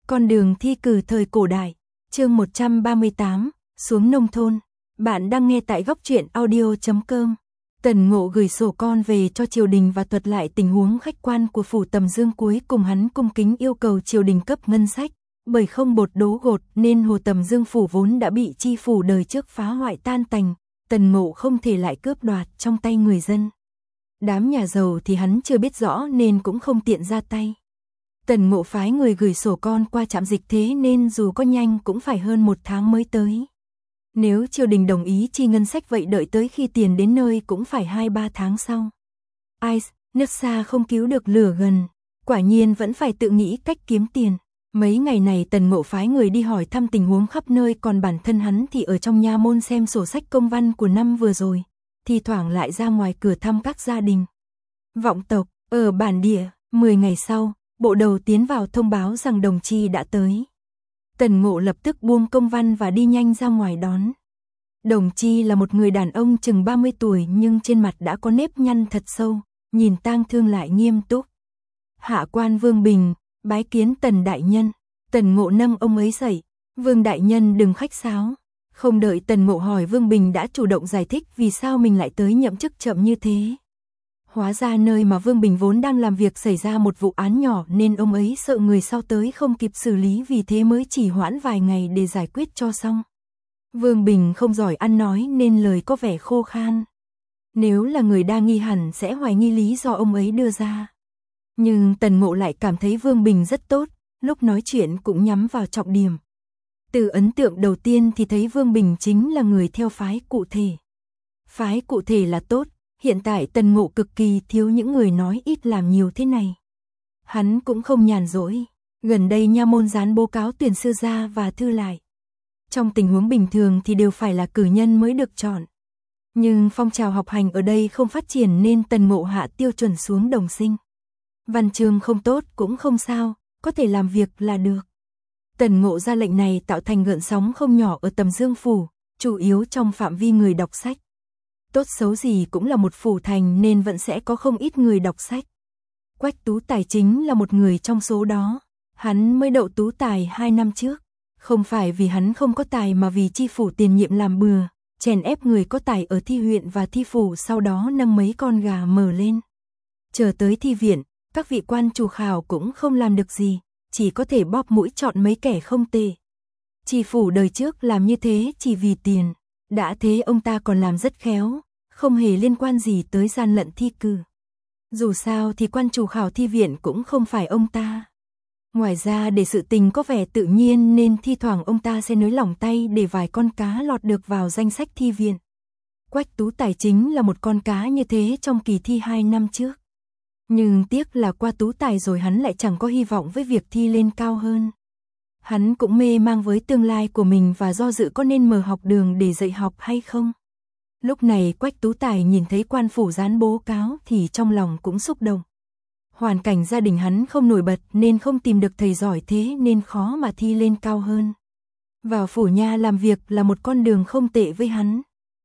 Con đường thi cử thời cổ đại, chương 138, xuống nông thôn. Bạn đang nghe tại góc truyện audio.com. Tần Ngộ gửi sổ con về cho triều đình và thuật lại tình huống khách quan của phủ Tầm Dương, cuối cùng hắn cung kính yêu cầu triều đình cấp ngân sách, bởi không bột đố gột nên Hồ Tầm Dương phủ vốn đã bị chi phủ đời trước phá hoại tan tành, Tần Ngộ không thể lại cướp đoạt trong tay người dân. Đám nhà giàu thì hắn chưa biết rõ nên cũng không tiện ra tay. Tần Ngộ phái người gửi sổ con qua trạm dịch, thế nên dù có nhanh cũng phải hơn 1 tháng mới tới. Nếu triều đình đồng ý chi ngân sách vậy đợi tới khi tiền đến nơi cũng phải 2-3 tháng sau. Ai, nước xa không cứu được lửa gần, quả nhiên vẫn phải tự nghĩ cách kiếm tiền. Mấy ngày này Tần Ngộ phái người đi hỏi thăm tình huống khắp nơi, còn bản thân hắn thì ở trong nha môn xem sổ sách công văn của năm vừa rồi, thì thoảng lại ra ngoài cửa thăm các gia đình vọng tộc ở bản địa. 10 ngày sau, bộ đầu tiến vào thông báo rằng đồng chi đã tới. Tần Ngộ lập tức buông công văn và đi nhanh ra ngoài đón. Đồng chi là một người đàn ông chừng 30 tuổi nhưng trên mặt đã có nếp nhăn thật sâu, nhìn tang thương lại nghiêm túc. Hạ quan Vương Bình, bái kiến Tần đại nhân. Tần Ngộ nâng ông ấy dậy. Vương đại nhân đừng khách sáo. Không đợi Tần Ngộ hỏi, Vương Bình đã chủ động giải thích vì sao mình lại tới nhậm chức chậm như thế. Hóa ra nơi mà Vương Bình vốn đang làm việc xảy ra một vụ án nhỏ nên ông ấy sợ người sau tới không kịp xử lý, vì thế mới chỉ hoãn vài ngày để giải quyết cho xong. Vương Bình không giỏi ăn nói nên lời có vẻ khô khan. Nếu là người đa nghi hẳn sẽ hoài nghi lý do ông ấy đưa ra. Nhưng Tần Ngộ lại cảm thấy Vương Bình rất tốt, lúc nói chuyện cũng nhắm vào trọng điểm. Từ ấn tượng đầu tiên thì thấy Vương Bình chính là người theo phái cụ thể. Phái cụ thể là tốt. Hiện tại Tần Ngộ cực kỳ thiếu những người nói ít làm nhiều thế này. Hắn cũng không nhàn rỗi. Gần đây nha môn dán báo cáo tuyển sư ra và thư lại. Trong tình huống bình thường thì đều phải là cử nhân mới được chọn. Nhưng phong trào học hành ở đây không phát triển nên Tần Ngộ hạ tiêu chuẩn xuống đồng sinh. Văn chương không tốt cũng không sao, có thể làm việc là được. Tần Ngộ ra lệnh này tạo thành gợn sóng không nhỏ ở Tầm Dương phủ, chủ yếu trong phạm vi người đọc sách. Tốt xấu gì cũng là một phủ thành nên vẫn sẽ có không ít người đọc sách. Quách Tú Tài chính là một người trong số đó. Hắn mới đậu tú tài 2 năm trước. Không phải vì hắn không có tài mà vì chi phủ tiền nhiệm làm bừa, chèn ép người có tài ở thi huyện và thi phủ, sau đó nâng mấy con gà mở lên. Chờ tới thi viện, các vị quan chủ khảo cũng không làm được gì, chỉ có thể bóp mũi chọn mấy kẻ không tệ. Chi phủ đời trước làm như thế chỉ vì tiền. Đã thế ông ta còn làm rất khéo, không hề liên quan gì tới gian lận thi cử. Dù sao thì quan chủ khảo thi viện cũng không phải ông ta. Ngoài ra để sự tình có vẻ tự nhiên nên thi thoảng ông ta sẽ nới lỏng tay để vài con cá lọt được vào danh sách thi viện. Quách Tú Tài chính là một con cá như thế trong kỳ thi 2 năm trước. Nhưng tiếc là qua tú tài rồi hắn lại chẳng có hy vọng với việc thi lên cao hơn. Hắn cũng mê mang với tương lai của mình và do dự có nên mở học đường để dạy học hay không. Lúc này Quách Tú Tài nhìn thấy quan phủ dán báo cáo thì trong lòng cũng xúc động. Hoàn cảnh gia đình hắn không nổi bật nên không tìm được thầy giỏi, thế nên khó mà thi lên cao hơn. Vào phủ nha làm việc là một con đường không tệ với hắn.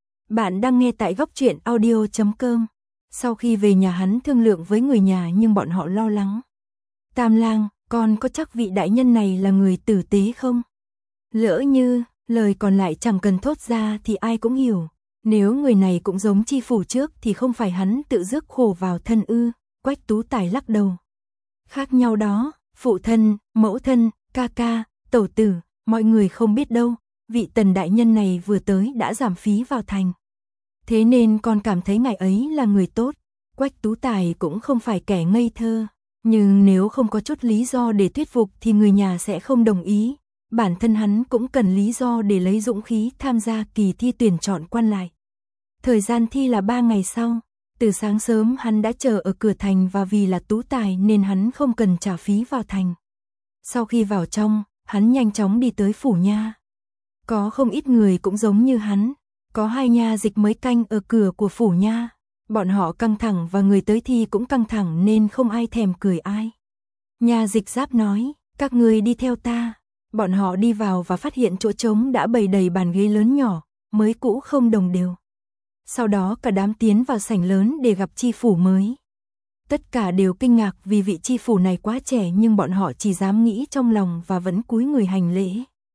Bạn đang nghe tại góc truyện audio.com. Sau khi về nhà hắn thương lượng với người nhà nhưng bọn họ lo lắng. Tam lang, con có chắc vị đại nhân này là người tử tế không? Lỡ như, lời còn lại chẳng cần thốt ra thì ai cũng hiểu. Nếu người này cũng giống chi phủ trước thì không phải hắn tự rước khổ vào thân ư? Quách Tú Tài lắc đầu. Khác nhau đó, phụ thân, mẫu thân, ca ca, tẩu tử, mọi người không biết đâu, vị Tần đại nhân này vừa tới đã giảm phí vào thành. Thế nên con cảm thấy ngài ấy là người tốt. Quách Tú Tài cũng không phải kẻ ngây thơ, nhưng nếu không có chút lý do để thuyết phục thì người nhà sẽ không đồng ý. Bản thân hắn cũng cần lý do để lấy dũng khí tham gia kỳ thi tuyển chọn quan lại. Thời gian thi là 3 ngày sau. Từ sáng sớm hắn đã chờ ở cửa thành và vì là tú tài nên hắn không cần trả phí vào thành. Sau khi vào trong, hắn nhanh chóng đi tới phủ nha. Có không ít người cũng giống như hắn. Có 2 nha dịch mới canh ở cửa của phủ nha. Bọn họ căng thẳng và người tới thi cũng căng thẳng nên không ai thèm cười ai. Nha dịch giáp nói, các người đi theo ta. Bọn họ đi vào và phát hiện chỗ trống đã bày đầy bàn ghế lớn nhỏ, mới cũ không đồng đều. Sau đó cả đám tiến vào sảnh lớn để gặp chi phủ mới. Tất cả đều kinh ngạc vì vị chi phủ này quá trẻ, nhưng bọn họ chỉ dám nghĩ trong lòng và vẫn cúi người hành lễ.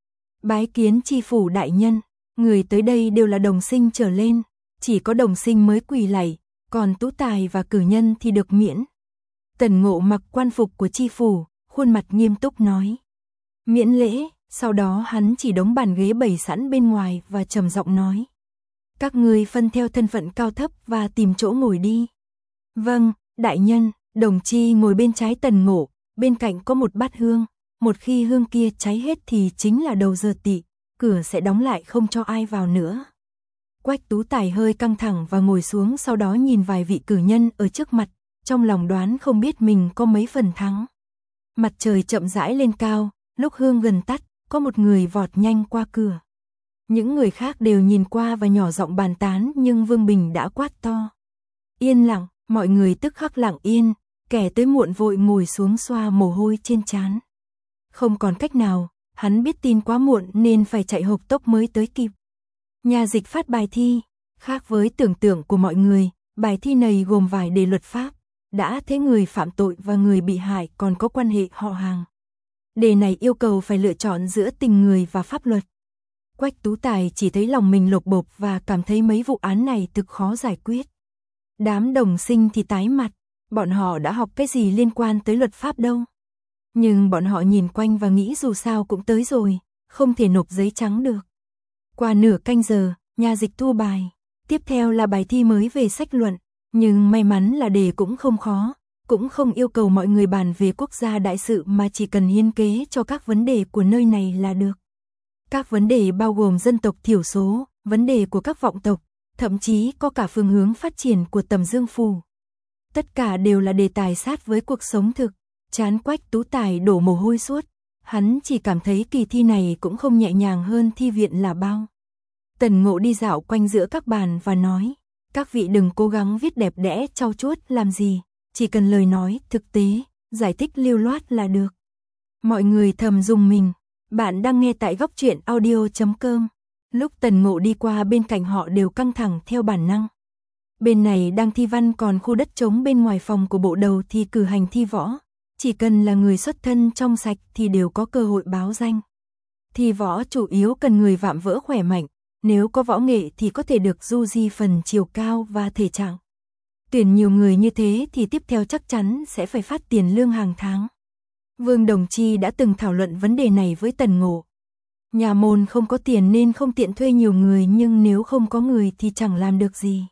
Bái kiến chi phủ đại nhân, người tới đây đều là đồng sinh trở lên, chỉ có đồng sinh mới quỳ lạy, còn tú tài và cử nhân thì được miễn. Tần Ngộ mặc quan phục của chi phủ, khuôn mặt nghiêm túc nói. Miễn lễ, sau đó hắn chỉ đống bàn ghế bày sẵn bên ngoài và trầm giọng nói. Các ngươi phân theo thân phận cao thấp và tìm chỗ ngồi đi. Vâng, đại nhân. Đồng chi ngồi bên trái Tần Ngộ, bên cạnh có một bát hương, một khi hương kia cháy hết thì chính là đầu giờ tỵ, cửa sẽ đóng lại không cho ai vào nữa. Quách Tú Tài hơi căng thẳng và ngồi xuống, sau đó nhìn vài vị cử nhân ở trước mặt, trong lòng đoán không biết mình có mấy phần thắng. Mặt trời chậm rãi lên cao, lúc hương gần tắt, có một người vọt nhanh qua cửa. Những người khác đều nhìn qua và nhỏ giọng bàn tán, nhưng Vương Bình đã quát to. Yên lặng, mọi người tức khắc lặng yên, kẻ tới muộn vội ngồi xuống xoa mồ hôi trên trán. Không còn cách nào, hắn biết tin quá muộn nên phải chạy hộc tốc mới tới kịp. Nhà dịch phát bài thi, khác với tưởng tượng của mọi người, bài thi này gồm vài đề luật pháp, đã thấy người phạm tội và người bị hại còn có quan hệ họ hàng. Đề này yêu cầu phải lựa chọn giữa tình người và pháp luật. Quách Tú Tài chỉ thấy lòng mình lột bột và cảm thấy mấy vụ án này thực khó giải quyết. Đám đồng sinh thì tái mặt, bọn họ đã học cái gì liên quan tới luật pháp đâu. Nhưng bọn họ nhìn quanh và nghĩ dù sao cũng tới rồi, không thể nộp giấy trắng được. Qua nửa canh giờ, nhà dịch thu bài. Tiếp theo là bài thi mới về sách luận, nhưng may mắn là đề cũng không khó, cũng không yêu cầu mọi người bàn về quốc gia đại sự mà chỉ cần hiến kế cho các vấn đề của nơi này là được. Các vấn đề bao gồm dân tộc thiểu số, vấn đề của các vọng tộc, thậm chí có cả phương hướng phát triển của Tầm Dương Phủ. Tất cả đều là đề tài sát với cuộc sống thực, trán Quách Tú Tài đổ mồ hôi suốt. Hắn chỉ cảm thấy kỳ thi này cũng không nhẹ nhàng hơn thi viện là bao. Tần Ngộ đi dạo quanh giữa các bàn và nói, các vị đừng cố gắng viết đẹp đẽ trau chuốt làm gì, chỉ cần lời nói thực tế, giải thích lưu loát là được. Mọi người thầm rùng mình. Bạn đang nghe tại góc truyện audio.com. Lúc Tần Ngộ đi qua bên cạnh họ đều căng thẳng theo bản năng. Bên này đang thi văn, còn khu đất trống bên ngoài phòng của bộ đầu thì cử hành thi võ. Chỉ cần là người xuất thân trong sạch thì đều có cơ hội báo danh. Thi võ chủ yếu cần người vạm vỡ khỏe mạnh, nếu có võ nghệ thì có thể được du di phần chiều cao và thể trạng. Tuyển nhiều người như thế thì tiếp theo chắc chắn sẽ phải phát tiền lương hàng tháng. Vương Đồng Chi đã từng thảo luận vấn đề này với Tần Ngộ. Nhà môn không có tiền nên không tiện thuê nhiều người, nhưng nếu không có người thì chẳng làm được gì.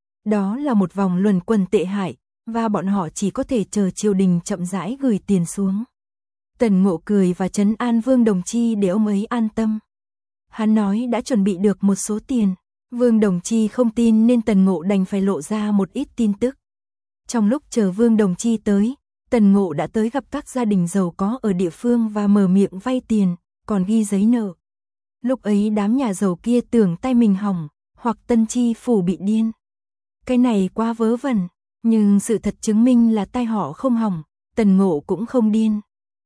Đó là một vòng luẩn quẩn tệ hại, và bọn họ chỉ có thể chờ triều đình chậm rãi gửi tiền xuống. Tần Ngộ cười và trấn an Vương Đồng Chi để ông ấy an tâm. Hắn nói đã chuẩn bị được một số tiền. Vương Đồng Chi không tin nên Tần Ngộ đành phải lộ ra một ít tin tức. Trong lúc chờ Vương Đồng Chi tới, Tần Ngộ đã tới gặp các gia đình giàu có ở địa phương và mở miệng vay tiền, còn ghi giấy nợ. Lúc ấy đám nhà giàu kia tưởng tay mình hỏng, hoặc Tân Chi phủ bị điên. Cái này quá vớ vẩn, nhưng sự thật chứng minh là tay họ không hỏng, Tần Ngộ cũng không điên.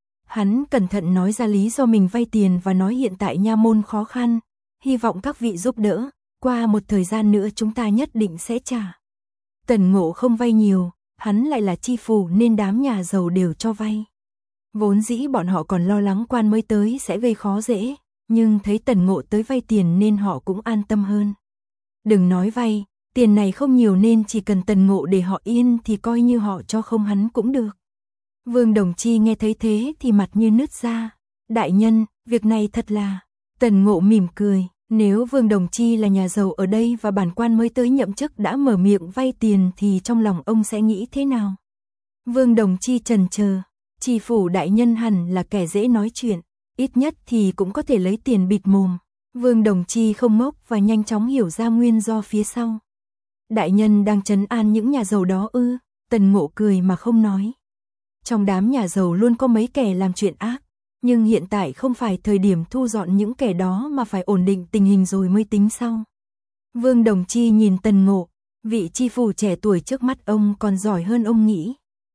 Hắn cẩn thận nói ra lý do mình vay tiền và nói hiện tại nha môn khó khăn, hy vọng các vị giúp đỡ, qua một thời gian nữa chúng ta nhất định sẽ trả. Tần Ngộ không vay nhiều, hắn lại là chi phủ nên đám nhà giàu đều cho vay. Vốn dĩ bọn họ còn lo lắng quan mới tới sẽ gây khó dễ, nhưng thấy Tần Ngộ tới vay tiền nên họ cũng an tâm hơn. Đừng nói vay, tiền này không nhiều nên chỉ cần Tần Ngộ để họ yên thì coi như họ cho không hắn cũng được. Vương Đồng Chi nghe thấy thế thì mặt như nứt ra. Đại nhân, việc này thật là... Tần Ngộ mỉm cười, nếu Vương Đồng Chi là nhà giàu ở đây và bản quan mới tới nhậm chức đã mở miệng vay tiền thì trong lòng ông sẽ nghĩ thế nào? Vương Đồng Chi chần chờ, chi phủ đại nhân hẳn là kẻ dễ nói chuyện, ít nhất thì cũng có thể lấy tiền bịt mồm. Vương Đồng Chi không ngốc và nhanh chóng hiểu ra nguyên do phía sau. Đại nhân đang trấn an những nhà giàu đó ư? Tần Ngộ cười mà không nói. Trong đám nhà giàu luôn có mấy kẻ làm chuyện ác, nhưng hiện tại không phải thời điểm thu dọn những kẻ đó mà phải ổn định tình hình rồi mới tính sau. Vương Đồng Chi nhìn Tần Ngộ, vị chi phủ trẻ tuổi trước mắt ông còn giỏi hơn ông nghĩ.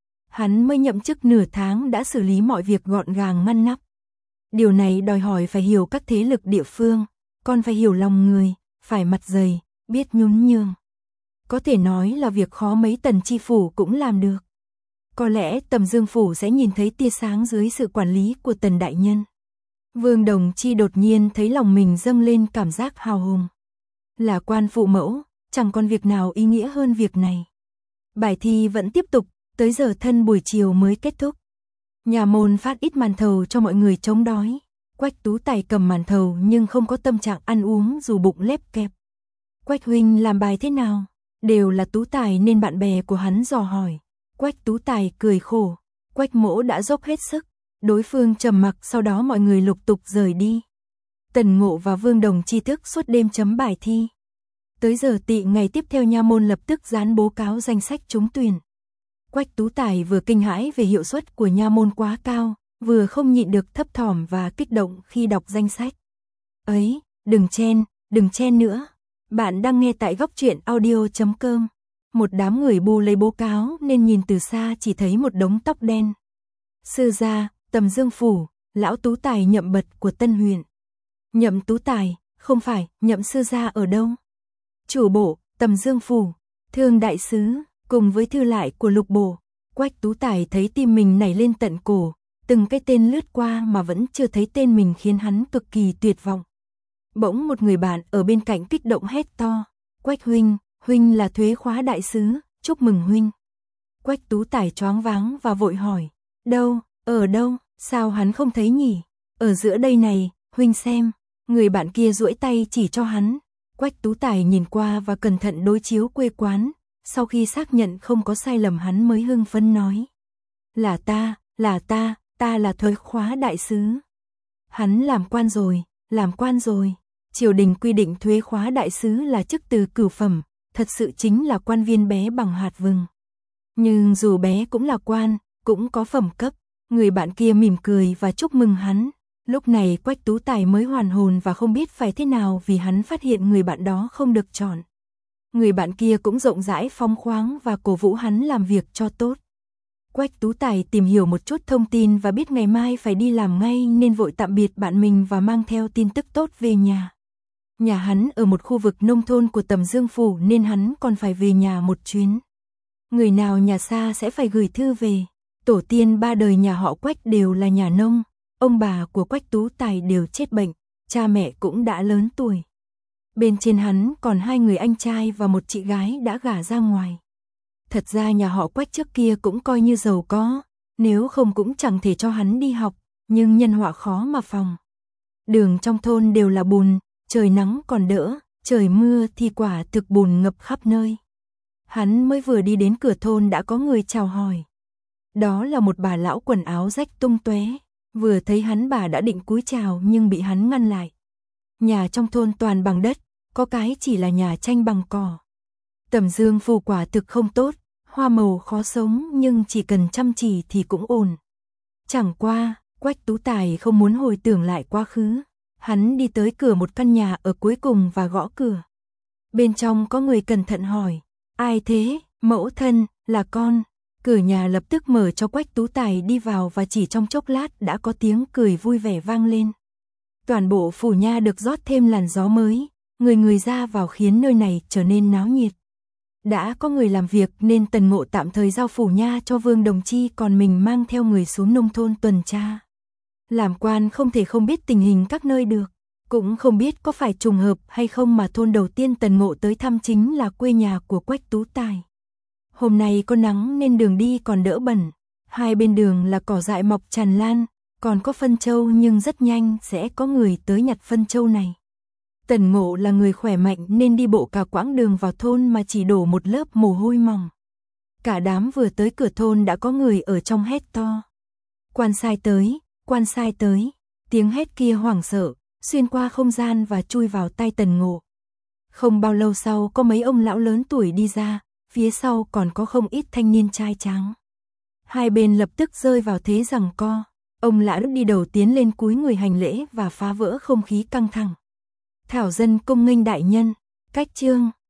Hắn mới nhậm chức nửa tháng đã xử lý mọi việc gọn gàng ngăn nắp. Điều này đòi hỏi phải hiểu các thế lực địa phương, còn phải hiểu lòng người, phải mặt dày, biết nhún nhường. Có thể nói là việc khó mấy Tần chi phủ cũng làm được. Có lẽ Tầm Dương Phủ sẽ nhìn thấy tia sáng dưới sự quản lý của Tần đại nhân. Vương Đồng Chi đột nhiên thấy lòng mình dâng lên cảm giác hào hùng. Là quan phụ mẫu, chẳng còn việc nào ý nghĩa hơn việc này. Bài thi vẫn tiếp tục, tới giờ thân buổi chiều mới kết thúc. Nhà môn phát ít màn thầu cho mọi người chống đói. Quách Tú Tài cầm màn thầu nhưng không có tâm trạng ăn uống dù bụng lép kẹp. Quách huynh làm bài thế nào? Đều là Tú Tài nên bạn bè của hắn dò hỏi. Quách Tú Tài cười khổ. Quách mỗ đã dốc hết sức. Đối phương trầm mặc, sau đó mọi người lục tục rời đi. Tần Ngộ và Vương Đồng Chi thức suốt đêm chấm bài thi. Tới giờ tị ngày tiếp theo nha môn lập tức dán bố cáo danh sách trúng tuyển. Quách Tú Tài vừa kinh hãi về hiệu suất của nha môn quá cao, vừa không nhịn được thấp thỏm và kích động khi đọc danh sách. Ấy, đừng chen nữa. Bạn đang nghe tại góc truyện audio.com. Một đám người bu lấy bố cáo nên nhìn từ xa chỉ thấy một đống tóc đen. Sư gia, Tầm Dương Phủ, lão Tú Tài Nhậm Bật của Tân huyện. Nhậm Tú Tài, không phải, Nhậm sư gia ở đâu? Chủ bộ, Tầm Dương Phủ, Thương đại sứ, cùng với thư lại của Lục bộ. Quách Tú Tài thấy tim mình nảy lên tận cổ, từng cái tên lướt qua mà vẫn chưa thấy tên mình khiến hắn cực kỳ tuyệt vọng. Bỗng một người bạn ở bên cạnh kích động hét to, Quách huynh, huynh là thuế khóa đại sứ, chúc mừng huynh. Quách Tú Tài choáng váng và vội hỏi, đâu, ở đâu, sao hắn không thấy nhỉ? Ở giữa đây này, huynh xem. Người bạn kia duỗi tay chỉ cho hắn. Quách Tú Tài nhìn qua và cẩn thận đối chiếu quê quán, sau khi xác nhận không có sai lầm hắn mới hưng phấn nói. Là ta là thuế khóa đại sứ. Hắn làm quan rồi. Triều đình quy định thuế khóa đại sứ là chức từ cửu phẩm, thật sự chính là quan viên bé bằng hạt vừng. Nhưng dù bé cũng là quan, cũng có phẩm cấp. Người bạn kia mỉm cười và chúc mừng hắn. Lúc này Quách Tú Tài mới hoàn hồn và không biết phải thế nào vì hắn phát hiện người bạn đó không được chọn. Người bạn kia cũng rộng rãi phóng khoáng và cổ vũ hắn làm việc cho tốt. Quách Tú Tài tìm hiểu một chút thông tin và biết ngày mai phải đi làm ngay nên vội tạm biệt bạn mình và mang theo tin tức tốt về nhà. Nhà hắn ở một khu vực nông thôn của Tầm Dương Phủ nên hắn còn phải về nhà một chuyến. Người nào nhà xa sẽ phải gửi thư về. Tổ tiên ba đời nhà họ Quách đều là nhà nông. Ông bà của Quách Tú Tài đều chết bệnh, cha mẹ cũng đã lớn tuổi. Bên trên hắn còn 2 người anh trai và một chị gái đã gả ra ngoài. Thật ra nhà họ Quách trước kia cũng coi như giàu có, nếu không cũng chẳng thể cho hắn đi học, nhưng nhân họa khó mà phòng. Đường trong thôn đều là bùn, trời nắng còn đỡ, trời mưa thì quả thực bùn ngập khắp nơi. Hắn mới vừa đi đến cửa thôn đã có người chào hỏi. Đó là một bà lão quần áo rách tung tóe. Vừa thấy hắn bà đã định cúi chào nhưng bị hắn ngăn lại. Nhà trong thôn toàn bằng đất, có cái chỉ là nhà tranh bằng cỏ. Tầm Dương Phủ quả thực không tốt, hoa màu khó sống nhưng chỉ cần chăm chỉ thì cũng ổn. Chẳng qua, Quách Tú Tài không muốn hồi tưởng lại quá khứ. Hắn đi tới cửa một căn nhà ở cuối cùng và gõ cửa. Bên trong có người cẩn thận hỏi, ai thế? Mẫu thân, là con. Cửa nhà lập tức mở cho Quách Tú Tài đi vào và chỉ trong chốc lát đã có tiếng cười vui vẻ vang lên. Toàn bộ phủ nha được rót thêm làn gió mới, người ra vào khiến nơi này trở nên náo nhiệt. Đã có người làm việc nên Tần Ngộ tạm thời giao phủ nha cho Vương Đồng Chi, còn mình mang theo người xuống nông thôn tuần tra. Làm quan không thể không biết tình hình các nơi được, cũng không biết có phải trùng hợp hay không mà thôn đầu tiên Tần Ngộ tới thăm chính là quê nhà của Quách Tú Tài. Hôm nay có nắng nên đường đi còn đỡ bẩn, hai bên đường là cỏ dại mọc tràn lan, còn có phân trâu nhưng rất nhanh sẽ có người tới nhặt phân trâu này. Tần Ngộ là người khỏe mạnh nên đi bộ cả quãng đường vào thôn mà chỉ đổ một lớp mồ hôi mỏng. Cả đám vừa tới cửa thôn đã có người ở trong hét to. Quan sai tới, tiếng hét kia hoảng sợ, xuyên qua không gian và chui vào tai Tần Ngộ. Không bao lâu sau có mấy ông lão lớn tuổi đi ra, phía sau còn có không ít thanh niên trai tráng. Hai bên lập tức rơi vào thế giằng co, ông lão đi đầu tiến lên cúi người hành lễ và phá vỡ không khí căng thẳng. Thảo dân cung nghênh đại nhân, cách chương.